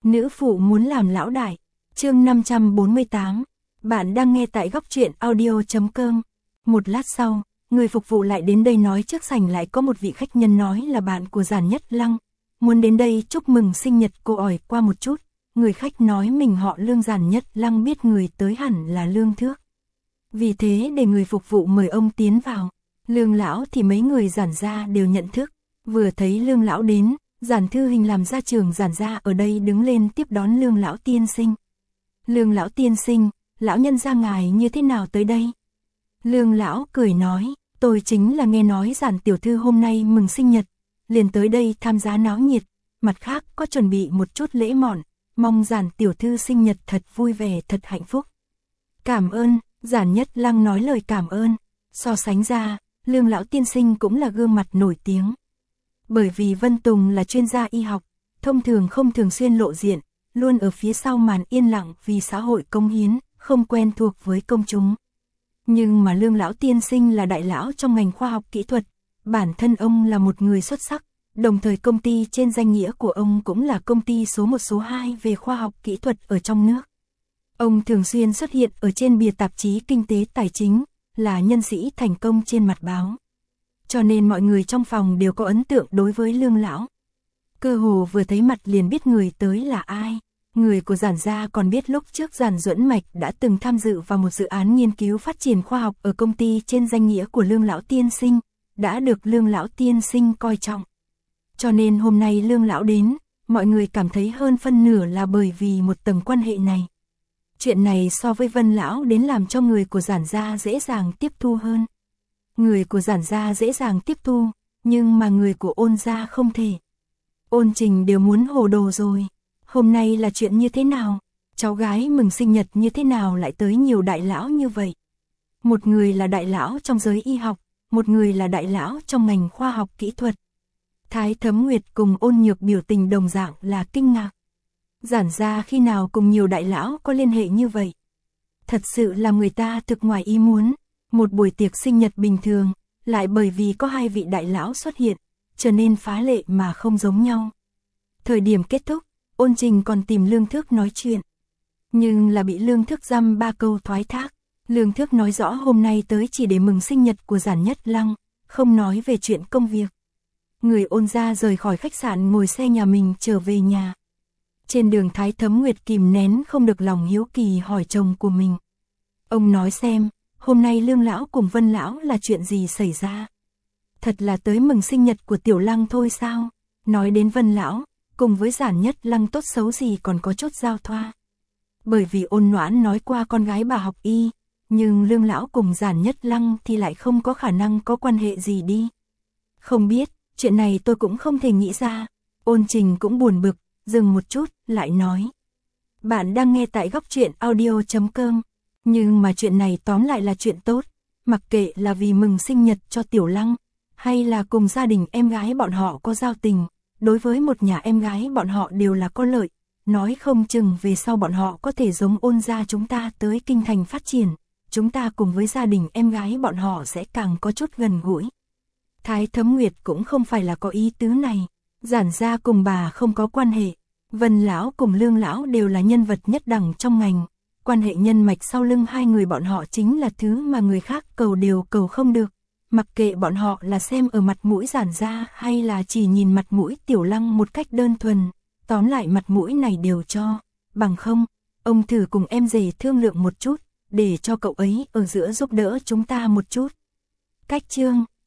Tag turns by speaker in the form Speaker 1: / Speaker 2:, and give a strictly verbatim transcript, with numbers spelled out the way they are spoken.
Speaker 1: Nữ phụ muốn làm lão đại. Chương năm trăm bốn mươi tám. Bạn đang nghe tại góc truyện audio chấm com. Một lát sau, người phục vụ lại đến đây nói trước sảnh lại có một vị khách nhân nói là bạn của Giản Nhất Lăng, muốn đến đây chúc mừng sinh nhật cô. Ỏi qua một chút, người khách nói mình họ Lương. Giản Nhất Lăng biết người tới hẳn là Lương Thước, vì thế để người phục vụ mời ông tiến vào. Lương lão thì mấy người Giản gia đều nhận thức, vừa thấy Lương lão đến, Giản Thư Hình làm gia trưởng Giản gia ở đây đứng lên tiếp đón Lương lão tiên sinh. Lương lão tiên sinh, lão nhân gia ngài như thế nào tới đây? Lương lão cười nói, tôi chính là nghe nói Giản tiểu thư hôm nay mừng sinh nhật, liền tới đây tham gia náo nhiệt, mặt khác có chuẩn bị một chút lễ mọn, mong Giản tiểu thư sinh nhật thật vui vẻ, thật hạnh phúc. Cảm ơn. Giản Nhất Lăng nói lời cảm ơn. So sánh ra, Lương lão tiên sinh cũng là gương mặt nổi tiếng. Bởi vì Vân Tùng là chuyên gia y học, thông thường không thường xuyên lộ diện, luôn ở phía sau màn yên lặng vì xã hội cống hiến, không quen thuộc với công chúng. Nhưng mà Lương lão tiên sinh là đại lão trong ngành khoa học kỹ thuật, bản thân ông là một người xuất sắc, đồng thời công ty trên danh nghĩa của ông cũng là công ty số một số hai về khoa học kỹ thuật ở trong nước. Ông thường xuyên xuất hiện ở trên bìa tạp chí Kinh tế Tài chính, là nhân sĩ thành công trên mặt báo. Cho nên mọi người trong phòng đều có ấn tượng đối với Lương lão. Cơ hồ vừa thấy mặt liền biết người tới là ai. Người của Giản gia còn biết lúc trước Giản Duẫn Mạch đã từng tham dự vào một dự án nghiên cứu phát triển khoa học ở công ty trên danh nghĩa của Lương lão tiên sinh, đã được Lương lão tiên sinh coi trọng. Cho nên hôm nay Lương lão đến, mọi người cảm thấy hơn phân nửa là bởi vì một tầng quan hệ này. Chuyện này so với Vân lão đến làm cho người của Giản gia dễ dàng tiếp thu hơn. Người của Giản gia dễ dàng tiếp thu, nhưng mà người của Ôn gia không thể. Ôn Trình đều muốn hồ đồ rồi. Hôm nay là chuyện như thế nào? Cháu gái mừng sinh nhật như thế nào lại tới nhiều đại lão như vậy? Một người là đại lão trong giới y học, một người là đại lão trong ngành khoa học kỹ thuật. Thái Thấm Nguyệt cùng Ôn Nhược biểu tình đồng dạng là kinh ngạc. Giản gia khi nào cùng nhiều đại lão có liên hệ như vậy? Thật sự là người ta thực ngoài ý muốn. Một buổi tiệc sinh nhật bình thường, lại bởi vì có hai vị đại lão xuất hiện, trở nên phá lệ mà không giống nhau. Thời điểm kết thúc, Ôn Trình còn tìm Lương Thước nói chuyện. Nhưng là bị Lương Thước dăm ba câu thoái thác. Lương Thước nói rõ hôm nay tới chỉ để mừng sinh nhật của Giản Nhất Lăng, không nói về chuyện công việc. Người Ôn gia rời khỏi khách sạn ngồi xe nhà mình trở về nhà. Trên đường Thái Thấm Nguyệt kìm nén không được lòng hiếu kỳ hỏi chồng của mình. Ông nói xem, hôm nay Lương lão cùng Vân lão là chuyện gì xảy ra? Thật là tới mừng sinh nhật của Tiểu Lăng thôi sao? Nói đến Vân lão, cùng với Giản Nhất Lăng tốt xấu gì còn có chút giao thoa. Bởi vì Ôn Noãn nói qua con gái bà học y, nhưng Lương lão cùng Giản Nhất Lăng thì lại không có khả năng có quan hệ gì đi. Không biết, chuyện này tôi cũng không thể nghĩ ra. Ôn Trình cũng buồn bực, dừng một chút, lại nói. Bạn đang nghe tại góc truyện audio chấm com. Nhưng mà chuyện này tóm lại là chuyện tốt, mặc kệ là vì mừng sinh nhật cho Tiểu Lăng, hay là cùng gia đình em gái bọn họ có giao tình, đối với một nhà em gái bọn họ đều là có lợi, nói không chừng về sau bọn họ có thể giống Ôn gia chúng ta tới kinh thành phát triển, chúng ta cùng với gia đình em gái bọn họ sẽ càng có chút gần gũi. Thái Thấm Nguyệt cũng không phải là có ý tứ này, Giản gia cùng bà không có quan hệ, Vân lão cùng Lương lão đều là nhân vật nhất đẳng trong ngành. Quan hệ nhân mạch sau lưng hai người bọn họ chính là thứ mà người khác cầu đều cầu không được. Mặc kệ bọn họ là xem ở mặt mũi Giản gia hay là chỉ nhìn mặt mũi Tiểu Lăng một cách đơn thuần, tóm lại mặt mũi này đều cho. Bằng không, ông thử cùng em rể thương lượng một chút, để cho cậu ấy ở giữa giúp đỡ chúng ta một chút. Cách chương